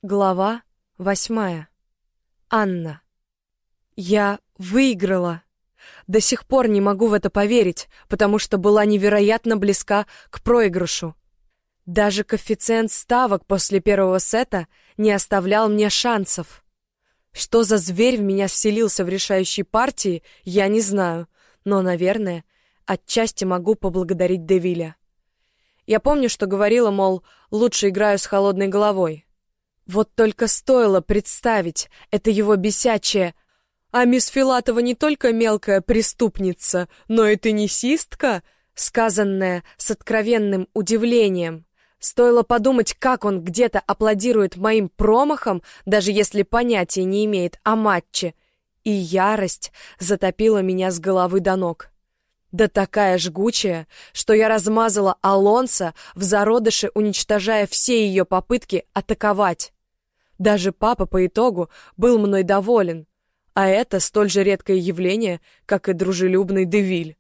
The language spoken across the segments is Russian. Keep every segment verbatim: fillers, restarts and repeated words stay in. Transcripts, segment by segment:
Глава восьмая. Анна. Я выиграла. До сих пор не могу в это поверить, потому что была невероятно близка к проигрышу. Даже коэффициент ставок после первого сета не оставлял мне шансов. Что за зверь в меня вселился в решающей партии, я не знаю, но, наверное, отчасти могу поблагодарить Девиля. Я помню, что говорила, мол, лучше играю с холодной головой. Вот только стоило представить это его бесячее «А мисс Филатова не только мелкая преступница, но и теннисистка», сказанное с откровенным удивлением. Стоило подумать, как он где-то аплодирует моим промахам, даже если понятия не имеет о матче. И ярость затопила меня с головы до ног. Да такая жгучая, что я размазала Алонсо в зародыше, уничтожая все ее попытки атаковать. Даже папа по итогу был мной доволен, а это столь же редкое явление, как и дружелюбный Девиль.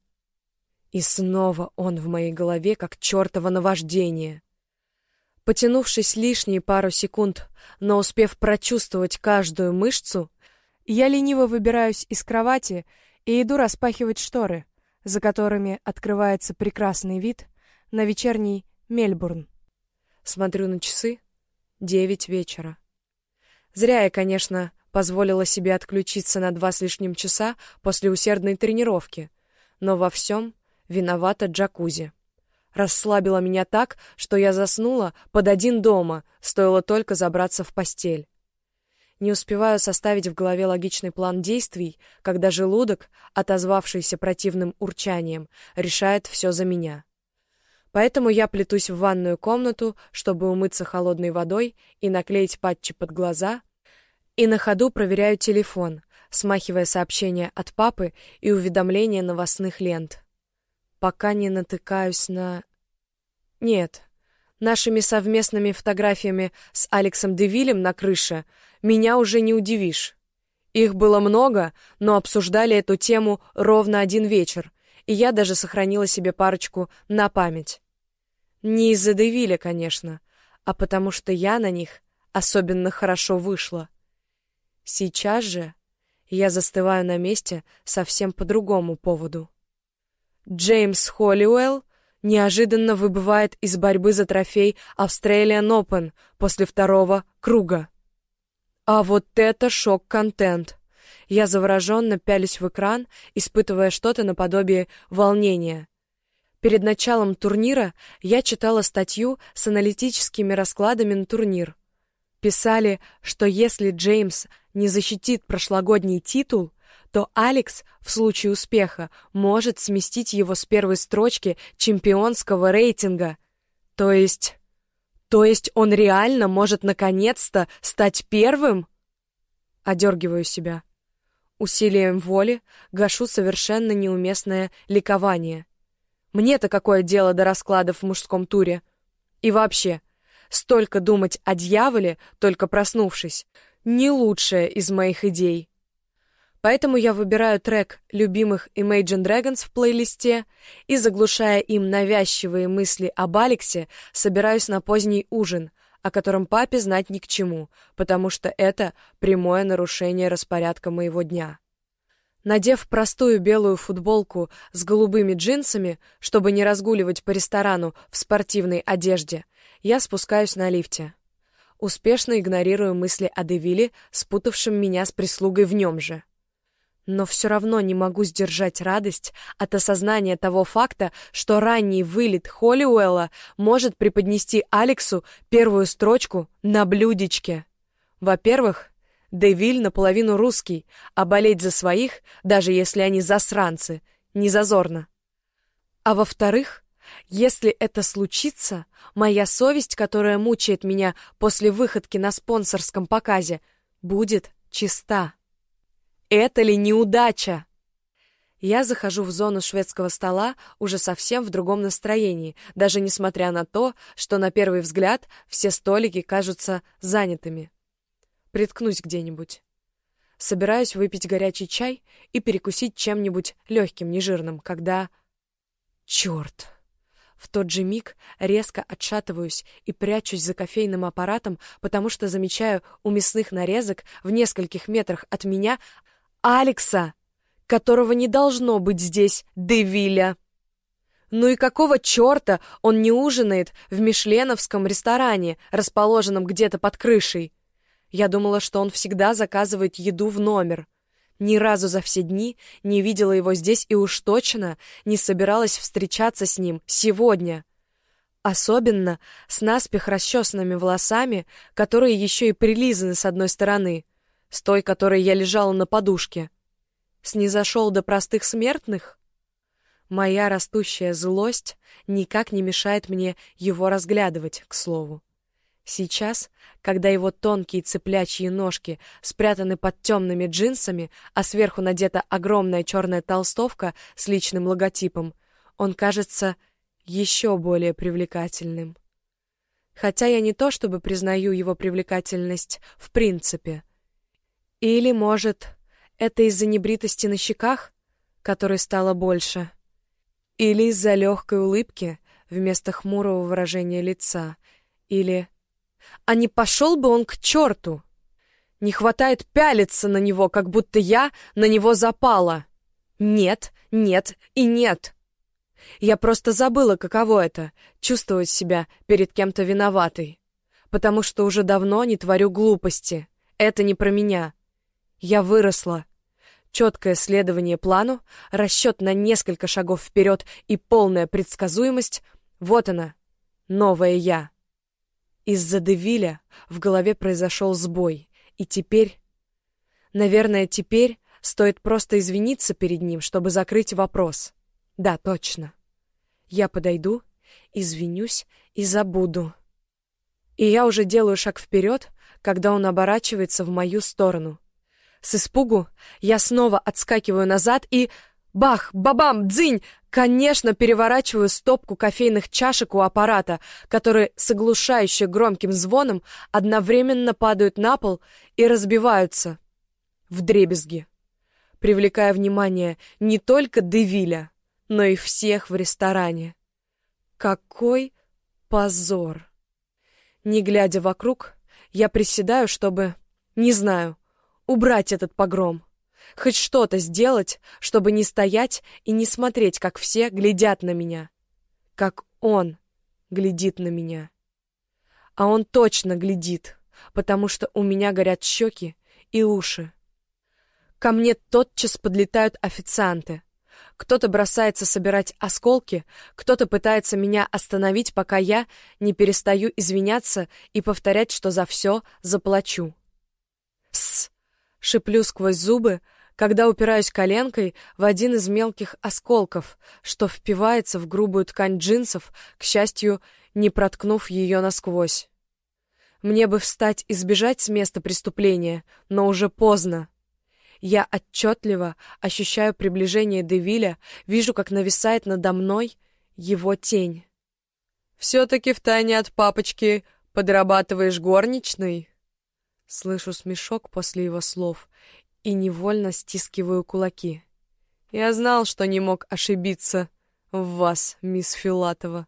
И снова он в моей голове, как чертово наваждение. Потянувшись лишние пару секунд, но успев прочувствовать каждую мышцу, я лениво выбираюсь из кровати и иду распахивать шторы, за которыми открывается прекрасный вид на вечерний Мельбурн. Смотрю на часы — девять вечера. Зря я, конечно, позволила себе отключиться на два с лишним часа после усердной тренировки, но во всем виновата джакузи. Расслабила меня так, что я заснула под один дома, стоило только забраться в постель. Не успеваю составить в голове логичный план действий, когда желудок, отозвавшийся противным урчанием, решает все за меня. Поэтому я плетусь в ванную комнату, чтобы умыться холодной водой и наклеить патчи под глаза, и на ходу проверяю телефон, смахивая сообщения от папы и уведомления новостных лент. Пока не натыкаюсь на... Нет, нашими совместными фотографиями с Алексом Девилем на крыше меня уже не удивишь. Их было много, но обсуждали эту тему ровно один вечер, и я даже сохранила себе парочку на память. Не из-за Девиля, конечно, а потому что я на них особенно хорошо вышла. Сейчас же я застываю на месте совсем по другому поводу. Джеймс Холлиуэлл неожиданно выбывает из борьбы за трофей Australian Open после второго круга. А вот это шок-контент! Я завороженно пялюсь в экран, испытывая что-то наподобие волнения. Перед началом турнира я читала статью с аналитическими раскладами на турнир. Писали, что если Джеймс не защитит прошлогодний титул, то Алекс в случае успеха может сместить его с первой строчки чемпионского рейтинга. То есть... То есть он реально может наконец-то стать первым? Одергиваю себя. Усилием воли гашу совершенно неуместное ликование. Мне-то какое дело до раскладов в мужском туре? И вообще, столько думать о дьяволе, только проснувшись, не лучшая из моих идей. Поэтому я выбираю трек любимых Imagine Dragons в плейлисте и, заглушая им навязчивые мысли об Алексе, собираюсь на поздний ужин, о котором папе знать ни к чему, потому что это прямое нарушение распорядка моего дня. Надев простую белую футболку с голубыми джинсами, чтобы не разгуливать по ресторану в спортивной одежде, я спускаюсь на лифте. Успешно игнорирую мысли о Девиле, спутавшем меня с прислугой в нем же. Но все равно не могу сдержать радость от осознания того факта, что ранний вылет Холлиуэлла может преподнести Алексу первую строчку на блюдечке. Во-первых, Девиль наполовину русский, а болеть за своих, даже если они засранцы, не зазорно. А во-вторых, если это случится, моя совесть, которая мучает меня после выходки на спонсорском показе, будет чиста. Это ли неудача? Я захожу в зону шведского стола уже совсем в другом настроении, даже несмотря на то, что на первый взгляд все столики кажутся занятыми. Приткнусь где-нибудь. Собираюсь выпить горячий чай и перекусить чем-нибудь легким, нежирным, когда... Черт! В тот же миг резко отшатываюсь и прячусь за кофейным аппаратом, потому что замечаю у мясных нарезок в нескольких метрах от меня Алекса, которого не должно быть здесь, Девиля. Ну и какого черта он не ужинает в мишленовском ресторане, расположенном где-то под крышей? Я думала, что он всегда заказывает еду в номер. Ни разу за все дни не видела его здесь и уж точно не собиралась встречаться с ним сегодня. Особенно с наспех расчесанными волосами, которые еще и прилизаны с одной стороны, с той, которой я лежала на подушке. Снизошел до простых смертных? Моя растущая злость никак не мешает мне его разглядывать, к слову. Сейчас, когда его тонкие цыплячьи ножки спрятаны под темными джинсами, а сверху надета огромная черная толстовка с личным логотипом, он кажется еще более привлекательным. Хотя я не то чтобы признаю его привлекательность в принципе. Или, может, это из-за небритости на щеках, которой стало больше? Или из-за легкой улыбки вместо хмурого выражения лица? Или... А не пошел бы он к черту? Не хватает пялиться на него, как будто я на него запала. Нет, нет и нет. Я просто забыла, каково это — чувствовать себя перед кем-то виноватой. Потому что уже давно не творю глупости. Это не про меня. Я выросла. Четкое следование плану, расчет на несколько шагов вперед и полная предсказуемость — вот она, новая я. Из-за Девиля в голове произошел сбой, и теперь... Наверное, теперь стоит просто извиниться перед ним, чтобы закрыть вопрос. Да, точно. Я подойду, извинюсь и забуду. И я уже делаю шаг вперед, когда он оборачивается в мою сторону. С испугу я снова отскакиваю назад и... Бах! Бабам! Дзынь! Конечно, переворачиваю стопку кофейных чашек у аппарата, которые с оглушающе громким звоном одновременно падают на пол и разбиваются вдребезги, привлекая внимание не только Девиля, но и всех в ресторане. Какой позор! Не глядя вокруг, я приседаю, чтобы, не знаю, убрать этот погром. Хоть что-то сделать, чтобы не стоять и не смотреть, как все глядят на меня. Как он глядит на меня. А он точно глядит, потому что у меня горят щеки и уши. Ко мне тотчас подлетают официанты. Кто-то бросается собирать осколки, кто-то пытается меня остановить, пока я не перестаю извиняться и повторять, что за все заплачу. «Сс!» — шиплю сквозь зубы, когда упираюсь коленкой в один из мелких осколков, что впивается в грубую ткань джинсов, к счастью, не проткнув ее насквозь. Мне бы встать и сбежать с места преступления, но уже поздно. Я отчетливо ощущаю приближение Девиля, вижу, как нависает надо мной его тень. «Все-таки втайне от папочки подрабатываешь горничной?» Слышу смешок после его слов и невольно стискиваю кулаки. Я знал, что не мог ошибиться в вас, мисс Филатова.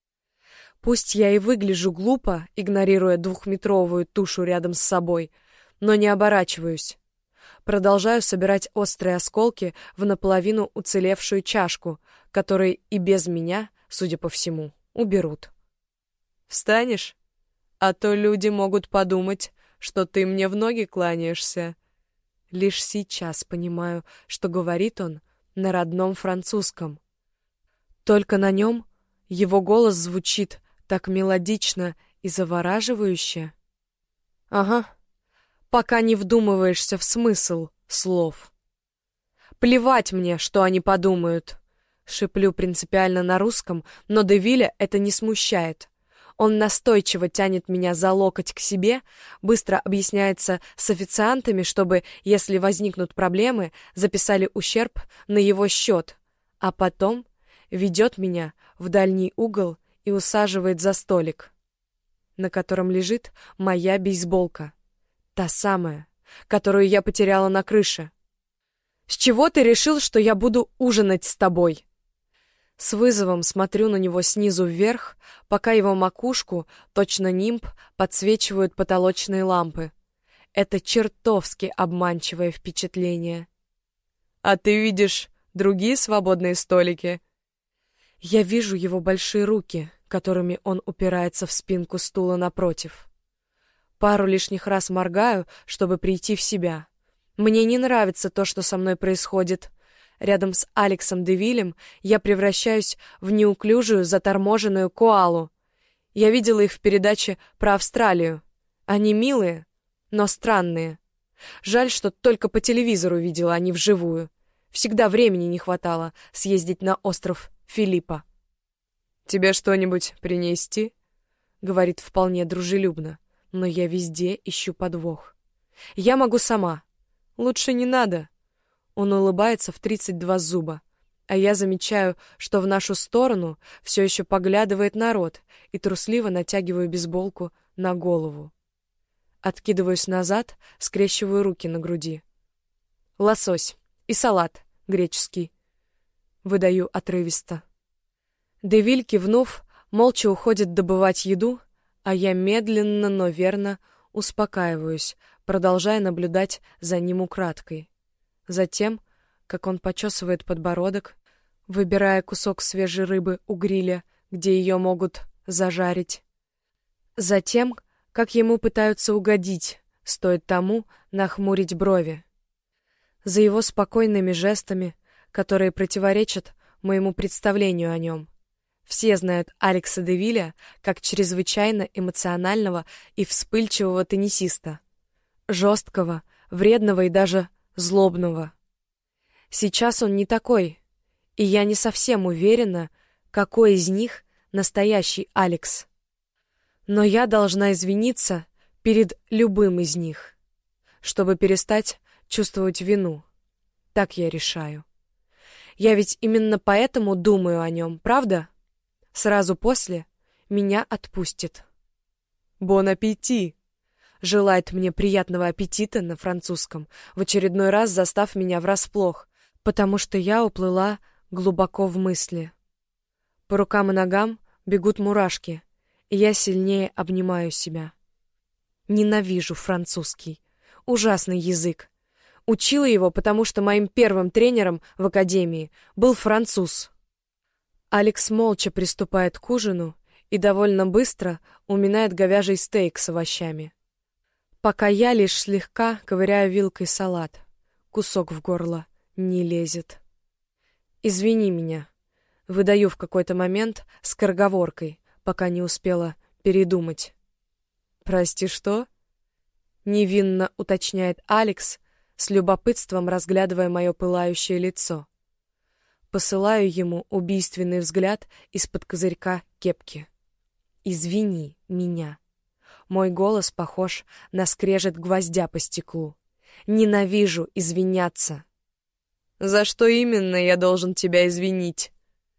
Пусть я и выгляжу глупо, игнорируя двухметровую тушу рядом с собой, но не оборачиваюсь. Продолжаю собирать острые осколки в наполовину уцелевшую чашку, которые и без меня, судя по всему, уберут. «Встанешь? А то люди могут подумать, что ты мне в ноги кланяешься». Лишь сейчас понимаю, что говорит он на родном французском. Только на нем его голос звучит так мелодично и завораживающе. Ага, пока не вдумываешься в смысл слов. Плевать мне, что они подумают. Шиплю принципиально на русском, но Девиля это не смущает. Он настойчиво тянет меня за локоть к себе, быстро объясняется с официантами, чтобы, если возникнут проблемы, записали ущерб на его счет, а потом ведет меня в дальний угол и усаживает за столик, на котором лежит моя бейсболка. Та самая, которую я потеряла на крыше. «С чего ты решил, что я буду ужинать с тобой?» С вызовом смотрю на него снизу вверх, пока его макушку, точно нимб, подсвечивают потолочные лампы. Это чертовски обманчивое впечатление. «А ты видишь другие свободные столики?» Я вижу его большие руки, которыми он упирается в спинку стула напротив. Пару лишних раз моргаю, чтобы прийти в себя. Мне не нравится то, что со мной происходит. Рядом с Алексом де Виллем я превращаюсь в неуклюжую, заторможенную коалу. Я видела их в передаче про Австралию. Они милые, но странные. Жаль, что только по телевизору видела, а не вживую. Всегда времени не хватало съездить на остров Филиппа. «Тебе что-нибудь принести?» — говорит вполне дружелюбно, но я везде ищу подвох. «Я могу сама. Лучше не надо». Он улыбается в тридцать два зуба, а я замечаю, что в нашу сторону все еще поглядывает народ, и трусливо натягиваю бейсболку на голову. Откидываюсь назад, скрещиваю руки на груди. «Лосось и салат греческий», — выдаю отрывисто. де Виль, кивнув, молча уходит добывать еду, а я медленно, но верно успокаиваюсь, продолжая наблюдать за ним украдкой. Затем, как он почесывает подбородок, выбирая кусок свежей рыбы у гриля, где ее могут зажарить. Затем, как ему пытаются угодить, стоит тому нахмурить брови. За его спокойными жестами, которые противоречат моему представлению о нем. Все знают Алекса де Вилля как чрезвычайно эмоционального и вспыльчивого теннисиста. Жесткого, вредного и даже злобного. Сейчас он не такой, и я не совсем уверена, какой из них настоящий Алекс. Но я должна извиниться перед любым из них, чтобы перестать чувствовать вину. Так я решаю. Я ведь именно поэтому думаю о нем, правда? Сразу после меня отпустит. «Бон аппетит!» Желает мне приятного аппетита на французском, в очередной раз застав меня врасплох, потому что я уплыла глубоко в мысли. По рукам и ногам бегут мурашки, и я сильнее обнимаю себя. Ненавижу французский. Ужасный язык. Учила его, потому что моим первым тренером в академии был француз. Алекс молча приступает к ужину и довольно быстро уминает говяжий стейк с овощами. Пока я лишь слегка ковыряю вилкой салат. Кусок в горло не лезет. «Извини меня», — выдаю в какой-то момент скороговоркой, пока не успела передумать. «Прости, что?» — невинно уточняет Алекс, с любопытством разглядывая мое пылающее лицо. Посылаю ему убийственный взгляд из-под козырька кепки. «Извини меня». Мой голос похож на скрежет гвоздя по стеклу. Ненавижу извиняться. «За что именно я должен тебя извинить?»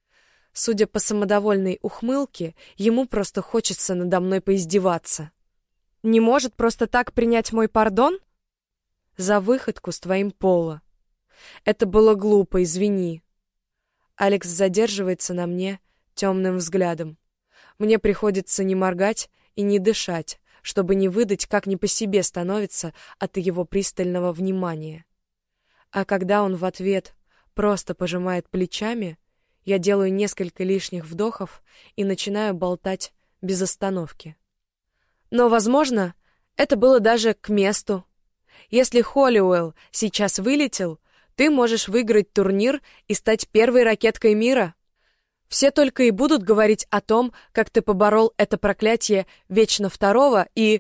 Судя по самодовольной ухмылке, ему просто хочется надо мной поиздеваться. «Не может просто так принять мой пардон?» «За выходку с твоим пола. Это было глупо, извини». Алекс задерживается на мне темным взглядом. Мне приходится не моргать и не дышать, чтобы не выдать, как не по себе становится от его пристального внимания. А когда он в ответ просто пожимает плечами, я делаю несколько лишних вдохов и начинаю болтать без остановки. Но, возможно, это было даже к месту. Если Холлиуэлл сейчас вылетел, ты можешь выиграть турнир и стать первой ракеткой мира. Все только и будут говорить о том, как ты поборол это проклятие вечно второго и...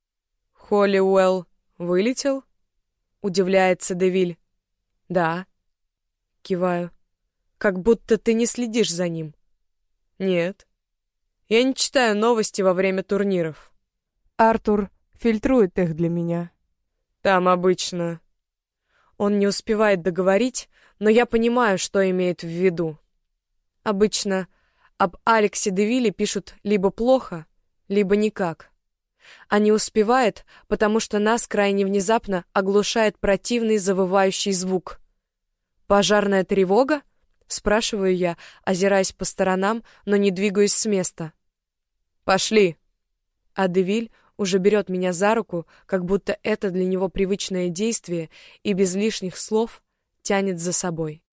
Холлиуэлл вылетел? Удивляется де Виль. Да. Киваю. Как будто ты не следишь за ним. Нет. Я не читаю новости во время турниров. Артур фильтрует их для меня. Там обычно... Он не успевает договорить, но я понимаю, что имеет в виду. Обычно об Алексе де Вилле пишут либо плохо, либо никак. А не успевает, потому что нас крайне внезапно оглушает противный завывающий звук. «Пожарная тревога?» — Спрашиваю я, озираясь по сторонам, но не двигаюсь с места. «Пошли!» А Девиль уже берет меня за руку, как будто это для него привычное действие, и без лишних слов тянет за собой.